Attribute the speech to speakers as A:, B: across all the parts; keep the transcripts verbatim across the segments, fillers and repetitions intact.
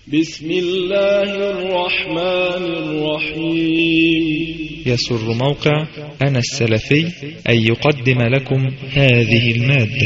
A: بسم الله الرحمن الرحيم.
B: يسر موقع أنا السلفي أن يقدم لكم هذه المادة.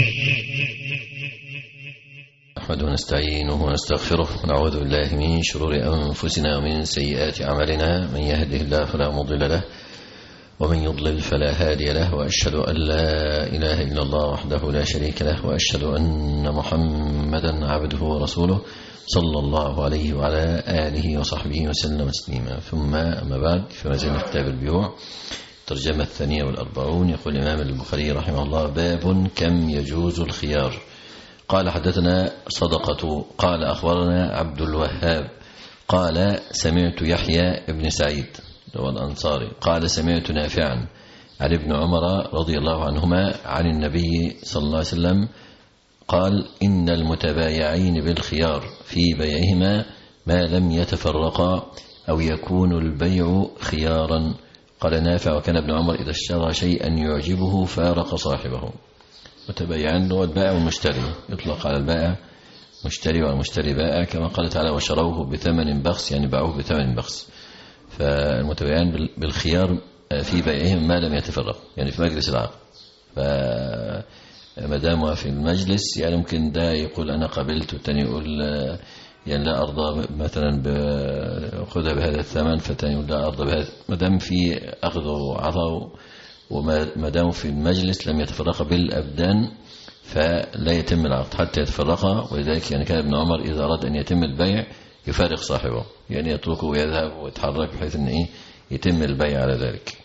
C: نحمده ونستعينه ونستغفره ونعوذ بالله من شرور أنفسنا ومن سيئات أعمالنا، من يهده الله فلا مضل له ومن يضلل فلا هادي له، وأشهد أن لا إله إلا الله وحده لا شريك له، وأشهد أن محمدا عبده ورسوله صلى الله عليه وعلى آله وصحبه وسلم تسليما. ثم أما بعد، فما زلنا كتاب البيوع الترجمة الثانية والأربعون. يقول الإمام البخاري رحمه الله: باب كم يجوز الخيار. قال: حدثنا صدقة قال أخبرنا عبد الوهاب قال سمعت يحيى بن سعيد هو الأنصاري قال سمعت نافعا عن ابن عمر رضي الله عنهما عن النبي صلى الله عليه وسلم قال: إن المتبايعين بالخيار في بيعهما ما لم يتفرقا أو يكون البيع خيارا. قال نافع: وكان ابن عمر إذا اشترى شيئا يعجبه فارق صاحبه. متبايعان هو البائع والمشتري، يطلق على البائع مشتري والمشتري بائع، كما قال تعالى: وشروه بثمن بخس، يعني باعوه بثمن بخس. فالمتبايعان بالخيار في بيعهم ما لم يتفرق، يعني في مجلس العقد. فما دام في المجلس، يعني ممكن ده يقول أنا قبلت، والتاني يقول يعني لا أرضى مثلا بأخذها بهذا الثمن، فالتاني يقول لا أرضى بهذا. ما دام في أخذ وعطاء وما دام في المجلس لم يتفرق بالأبدان فلا يتم العقد حتى يتفرق. ولذلك يعني كان ابن عمر إذا أراد أن يتم البيع يفارق صاحبه، يعني يتركه ويذهب ويتحرك بحيث أن إيه يتم البيع على ذلك.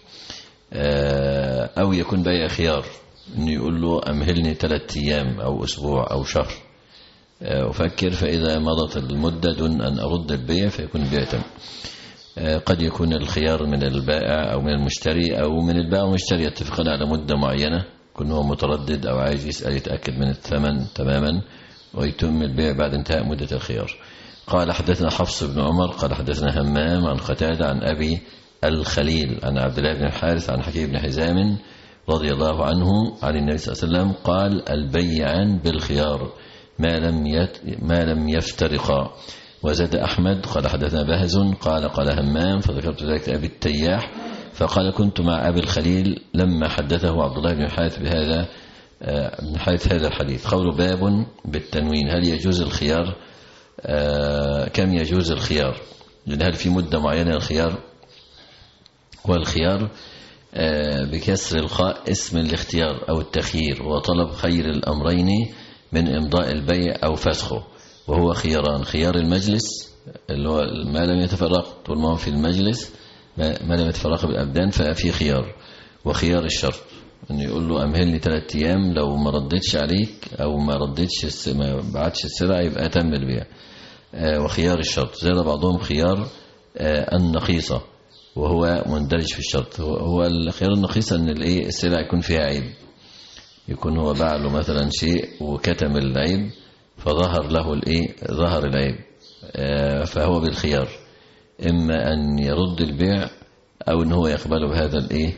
C: أو يكون بيع خيار، أنه يقول له أمهلني ثلاثة أيام أو أسبوع أو شهر أفكر، فإذا مضت المدة دون أن أرد البيع فيكون البيع تم. قد يكون الخيار من البائع أو من المشتري، أو من البائع والمشتري يتفقون على مدة معينة، يكون هو متردد أو عايز يسأل يتأكد من الثمن تماما، ويتم البيع بعد انتهاء مدة الخيار. قال: حدثنا حفص بن عمر قال حدثنا همام عن قتادة عن أبي الخليل عن عبد الله بن الحارث عن حكيم بن حزام رضي الله عنه عن النبي صلى الله عليه وسلم قال: البيعان بالخيار ما لم يت ما لم يفترقا. وزاد أحمد قال حدثنا بهز قال قال همام فذكرت ذلك أبي التياح فقال: كنت مع أبي الخليل لما حدثه عبد الله بن الحارث بهذا من حيث هذا الحديث. قول باب بالتنوين: هل يجوز الخيار؟ آه كم يجوز الخيار؟ يعني هل في مدة معينة الخيار؟ والخيار آه بكسر الخاء اسم الاختيار أو التخيير، وطلب خير الأمرين من إمضاء البيع أو فسخه، وهو خياران: خيار المجلس اللي هو ما لم يتفرق، طول ما هو في المجلس ما لم يتفرق بالأبدان ففي خيار، وخيار الشرط أنه يقول له أمهلني ثلاثة أيام، لو ما ردتش عليك أو ما ردتش ما بعتش السلعة يبقى تم البيع. آه وخيار الشرط زاد بعضهم خيار آه النقيصة، وهو مندرج في الشرط. هو الخيار النقيصة أن الإيه السلعة يكون فيها عيب، يكون هو باع له مثلا شيء وكتم العيب فظهر له الإيه ظهر العيب، آه فهو بالخيار، إما أن يرد البيع أو أن هو يقبله بهذا الإيه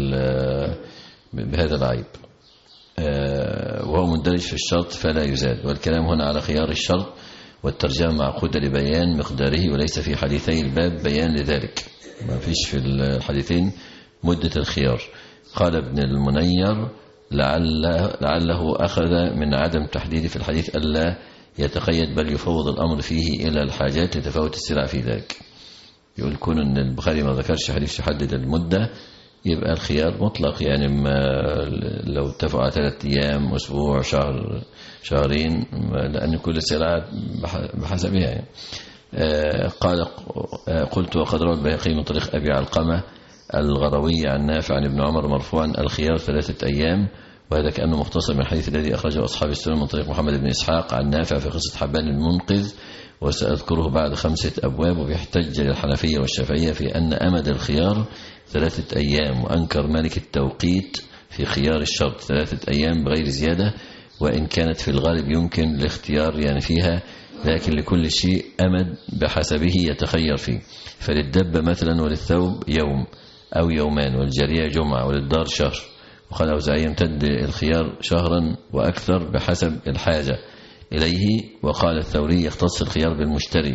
C: بهذا العيب، آه وهو مندرج في الشرط فلا يزاد. والكلام هنا على خيار الشرط، والترجمة معقودة لبيان مقداره، وليس في حديثي الباب بيان لذلك، ما فيش في الحديثين مدة الخيار. قال ابن المنير: لعله, لعله أخذ من عدم تحديد في الحديث ألا يتقيد، بل يفوض الأمر فيه إلى الحاجات لتفاوت السلع في ذلك. يقول كون أن البخاري ما ذكرش حديث يحدد المدة يبقى الخيار مطلق، يعني ما لو اتفقوا على ثلاثة أيام أسبوع شهر شهرين، لأن كل سلعة بحسبها يعني. قال: قلت وقد روى البيهقي من طريق أبي علقمة الغروي عن نافع عن ابن عمر مرفوعا: الخيار ثلاثة أيام. وهذا كأنه مختصر من الحديث الذي أخرجه أصحاب السنن من طريق محمد بن إسحاق عن نافع في قصة حبان المنقذ، وسأذكره بعد خمسة أبواب. وبيحتج للحنفية والشافعية في أن أمد الخيار ثلاثة أيام، وأنكر مالك التوقيت في خيار الشرط ثلاثة أيام بغير زيادة، وإن كانت في الغالب يمكن الاختيار يعني فيها، لكن لكل شيء أمد بحسبه يتخير فيه. فللدب مثلا وللثوب يوم أو يومان، والجارية جمعة، وللدار شهر. وقال أوزاعي: يمتد الخيار شهرا وأكثر بحسب الحاجة إليه. وقال الثوري: يختص الخيار بالمشتري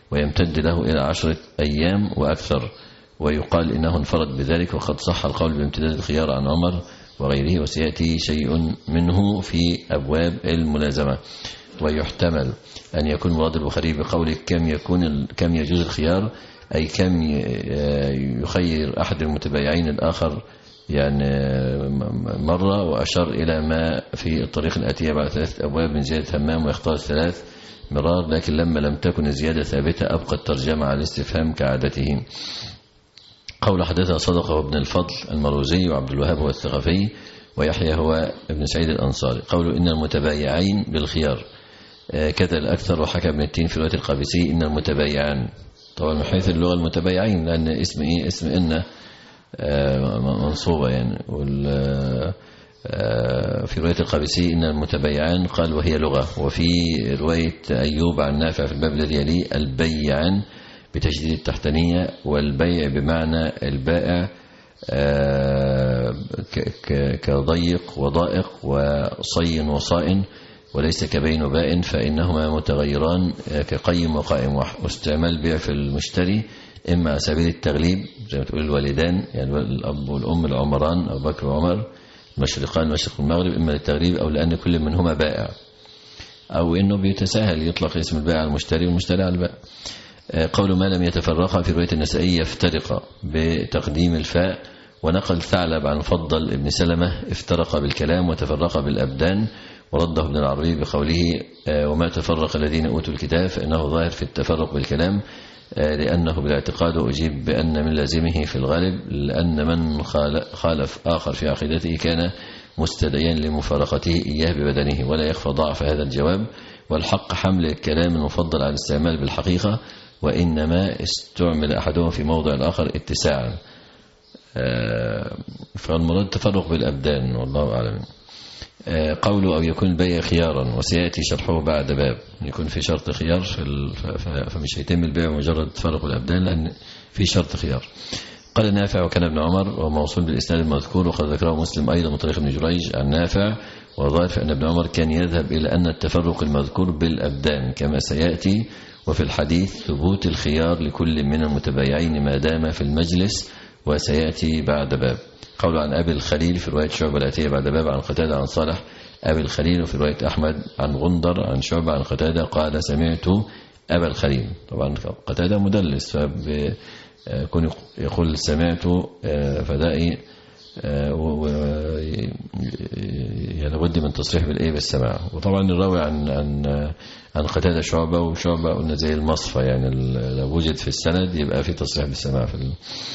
C: ويمتد له إلى عشرة أيام وأكثر، ويقال إنه انفرد بذلك، وقد صح القول بامتداد الخيار عن عمر وغيره، وسيأتي شيء منه في أبواب الملازمة. ويحتمل أن يكون مراد البخاري بقوله كم يكون كم يجوز الخيار، أي كم يخير أحد المتبايعين الآخر يعني مرة، وأشار إلى ما في الطريق الآتية بعد ثلاثة أبواب من زيادة همام ويختار ثلاث مرار، لكن لما لم تكن الزيادة ثابتة أبقى الترجمة على الاستفهام كعادته. قول حدثنا صدقة وابن الفضل المروزي وعبد الوهاب هو الثقفي ويحيى هو ابن سعيد الأنصاري. قولوا إن المتبايعين بالخيار كذا الأكثر، وحكى ابن التين في رواية القابسي إن المتبايعان، طبعا من حيث اللغة المتبايعين لأن اسم إيه اسم إن منصوبة يعني. في رواية القابسي إن المتبايعان قال وهي لغة. وفي رواية أيوب عن نافع في الباب الذي يليه البيعان بتشديد التحتانية، والبيع بمعنى البائع كضيق وضائق وصي وصائن، وليس كبين وبائن، فإنهما متغيران كقيم وقائم. واستعمال بيع في المشتري إما على سبيل التغليب زي ما تقول الوالدان يعني الأب والأم العمران أو بكر وعمر المشرقان مشرق المغرب، إما للتغليب أو لأن كل منهما بائع، أو إنه بيتساهل يطلق اسم البائع على المشتري والمشتري على البائع. قول ما لم يتفرقا في رواية النسائي يفترق بتقديم الفاء. ونقل ثعلب عن فضل ابن سلمة افترق بالكلام وتفرق بالأبدان، ورده ابن العربي بقوله وما تفرق الذين أوتوا الكتاب، فإنه ظاهر في التفرق بالكلام لأنه بالاعتقاد أجيب بأن من لازمه في الغالب، لأن من خالف آخر في عقيدته كان مستدعيا لمفارقته إياه ببدنه، ولا يخفى ضعف هذا الجواب. والحق حمل الكلام المفضل على الاستعمال بالحقيقة، وإنما استعمل أحدهم في موضع الآخر اتساعا، فالمراد تفرق بالأبدان والله أعلم. قوله أو يكون البيع خيارا، وسيأتي شرحه بعد باب، يكون في شرط خيار فمش هيتم البيع مجرد تفرق الأبدان لأن في شرط خيار. قال نافع وكان ابن عمر وموصول بالإسناد المذكور، وقد ذكره مسلم أيضا من طريق ابن جريج عن نافع، وظاهر فإن ابن عمر كان يذهب إلى أن التفرق المذكور بالأبدان كما سيأتي، وفي الحديث ثبوت الخيار لكل من المتبايعين ما دام في المجلس، وسيأتي بعد باب. قول عن أبي الخليل في رواية شعبة الآتية بعد باب عن قتادة عن صالح أبي الخليل، وفي رواية أحمد عن غندر عن شعبة عن قتادة قال سمعت أبا الخليل. طبعا قتادة مدلس فبكون يقول سمعت فدائي يعني بد من تصريح بالإيه بالسماع. وطبعا الراوي عن عن عن قتادة شعبة، وشعبة قلنا زي المصفى يعني لو وجد في السند يبقى في تصريح بالسماع. في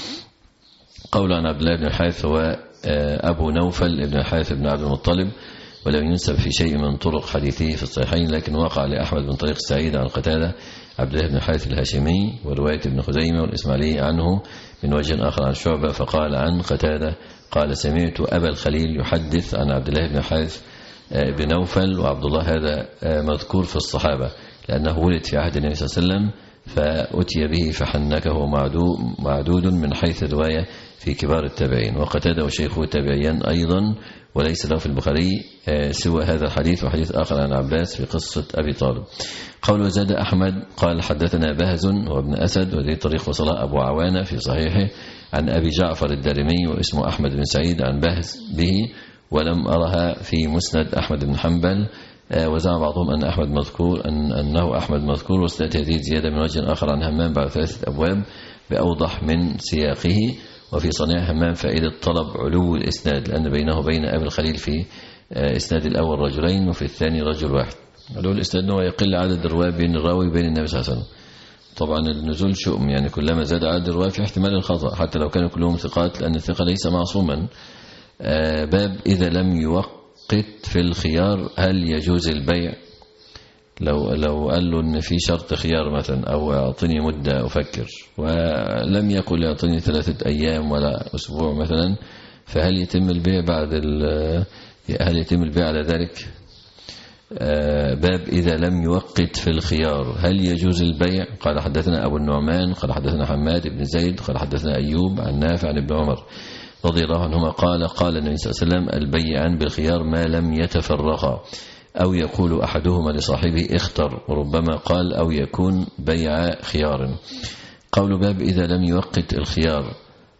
C: قول عن عبد الله بن الحارث هو أبو نوفل بن الحارث بن عبد المطلب، ولم ينسب في شيء من طرق حديثه في الصحيحين، لكن وقع لأحمد بن طريق سعيد عن قتادة عبد الله بن الحارث الهاشمي، ورواية ابن خزيمة والإسماعيلي عنه من وجه آخر عن شعبة فقال عن قتادة قال سمعت أبا الخليل يحدث عن عبد الله بن الحارث بن نوفل. وعبد الله هذا مذكور في الصحابة لأنه ولد في عهد النبي صلى الله عليه وسلم فأتي به فحنكه معدود من حيث الرواية في كبار التابعين. وقتادة وشيخه تابعيان أيضا، وليس له في البخاري سوى هذا الحديث وحديث آخر عن عباس في قصة أبي طالب. قول زاد أحمد قال حدثنا بهز وابن أسد، وذي طريق وصلاء أبو عوانة في صحيحه عن أبي جعفر الدارمي واسمه أحمد بن سعيد عن بهز به، ولم أرها في مسند أحمد بن حنبل. وزعم بعضهم أن أحمد مذكور أن أنه أحمد مذكور، وستأتي هذه زيادة من وجه آخر عن همام بعد ثلاثة أبواب بأوضح من سياقه. وفي صنيع همام فائدة طلب علو الإسناد، لأن بينه وبين أبي الخليل في إسناد الأول رجلين وفي الثاني رجل واحد. علو الإسناد هو يقل عدد الرواة بين الراوي وبين النبي صلى الله عليه وسلم. طبعا النزول شؤم، يعني كلما زاد عدد الرواة في احتمال الخطأ حتى لو كانوا كلهم ثقات، لأن الثقة ليس معصوما. باب إذا لم يوقت في الخيار هل يجوز البيع؟ لو لو قال له ان في شرط خيار مثلا او اعطني مده افكر، ولم يقل اعطني ثلاثه ايام ولا اسبوع مثلا، فهل يتم البيع بعد هل يتم البيع على ذلك؟ باب اذا لم يوقت في الخيار هل يجوز البيع؟ قال حدثنا ابو النعمان قال حدثنا حماد بن زيد قال حدثنا ايوب عن نافع عن ابن عمر رضي الله عنهما قال قال النبي صلى الله عليه وسلم البيعان بالخيار ما لم يتفرقا، أو يقول أحدهما لصاحبه اختر، وربما قال أو يكون بيع خيار. قول باب إذا لم يوقت الخيار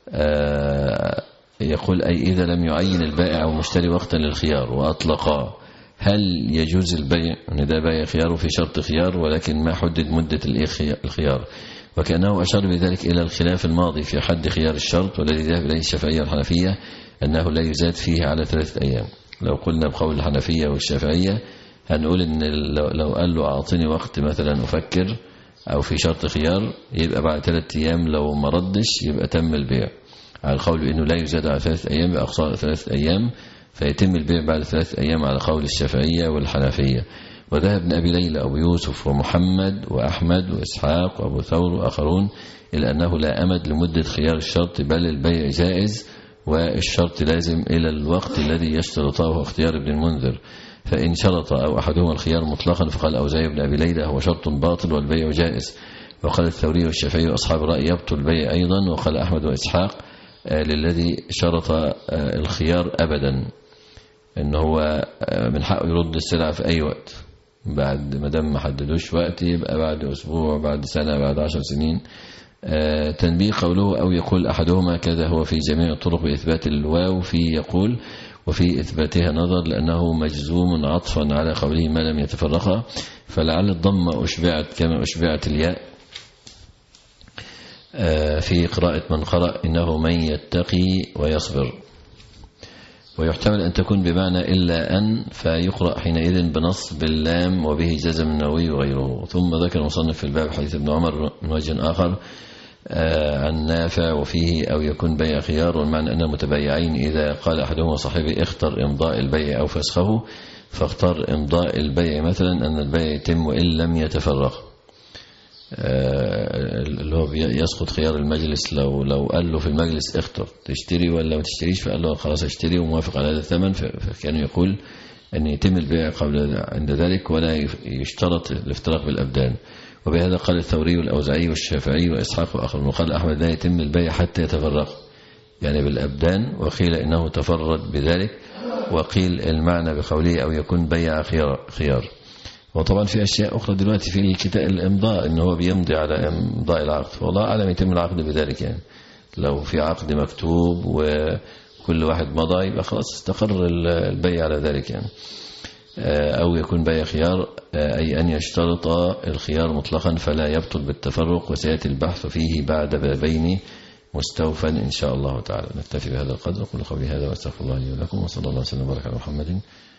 C: يقول أي إذا لم يعين البائع أو مشتري وقتا للخيار وأطلقا، هل يجوز البيع؟ يعني ده بيع خيار في شرط خيار ولكن ما حدد مدة الخيار، وكأنه أشار بذلك إلى الخلاف الماضي في حد خيار الشرط، والذي ذهب إليه الشافعية والحنفية أنه لا يزاد فيه على ثلاثة أيام. لو قلنا بقول الحنفية والشافعية هنقول إن لو قال له أعطيني وقت مثلا أفكر أو في شرط خيار يبقى بعد ثلاثة أيام، لو ما ردش يبقى تم البيع. على القول إنه لا يزاد على ثلاثة أيام بأقصى ثلاثة أيام، فيتم البيع بعد ثلاثة أيام على قول الشافعية والحنفية. وذهب ابن أبي ليلى أبو يوسف ومحمد وأحمد وإسحاق وأبو ثور وآخرون إلى أنه لا أمد لمدة خيار الشرط، بل البيع جائز والشرط لازم إلى الوقت الذي يشترطه، وهو اختيار ابن المنذر. فإن شرط أو أحدهما الخيار مطلقا فقال أوزاعي بن أبي ليلى هو شرط باطل والبيع جائز. وقال الثوري والشافعي وأصحاب الرأي يبطل البيع أيضا. وقال أحمد وإسحاق للذي شرط الخيار أبدا إن هو من حقه يرد السلعة في أي وقت، بعد ما دام ما حددوش وقت يبقى بعد أسبوع بعد سنة بعد عشر سنين. تنبيه قوله أو يقول أحدهما كذا هو في جميع الطرق بإثبات الواو في يقول وفي إثباتها نظر، لأنه مجزوم عطفا على قوله ما لم يتفرقا، فلعل الضمة أشبعت كما أشبعت الياء في قراءة من قرأ إنه من يتقي ويصبر. ويحتمل أن تكون بمعنى إلا أن، فيقرأ حينئذ بنصب اللام وبه جزم النووي وغيره. ثم ذكر المصنف في الباب حديث ابن عمر من وجه آخر عن نافع وفيه أو يكون بيع خيار، والمعنى أن المتبايعين إذا قال أحدهما صاحبه اختر إمضاء البيع أو فسخه، فاختار إمضاء البيع مثلا أن البيع يتم وإن لم يتفرق، اللي هو يسقط خيار المجلس. لو لو قال له في المجلس اختر تشتري ولا ما تشتريش، فقال له خلاص اشتري وموافق على هذا الثمن، فكان يقول أن يتم البيع قبل عند ذلك ولا يشترط الافتراق بالأبدان. وبهذا قال الثوري والأوزاعي والشافعي وإسحاق وآخرون. وقال أحمد لا يتم البيع حتى يتفرق يعني بالأبدان، وقيل إنه تفرد بذلك، وقيل المعنى بقوله أو يكون بيع خيار, خيار. وطبعا في أشياء أخرى دلوقتي في الكتاب الإمضاء إنه هو بيمضي على إمضاء العقد، والله أعلم يتم العقد بذلك. يعني لو في عقد مكتوب وكل واحد مضى يبقى خلاص استقر البيع على ذلك. يعني أو يكون بيع خيار أي أن يشترط الخيار مطلقا فلا يبطل بالتفرق، وسيأتي البحث فيه بعد بابين مستوفا إن شاء الله تعالى. نكتفي بهذا القدر. قل قولي هذا واستغفر الله لي ولكم، وصلى الله وسلم وبارك على محمد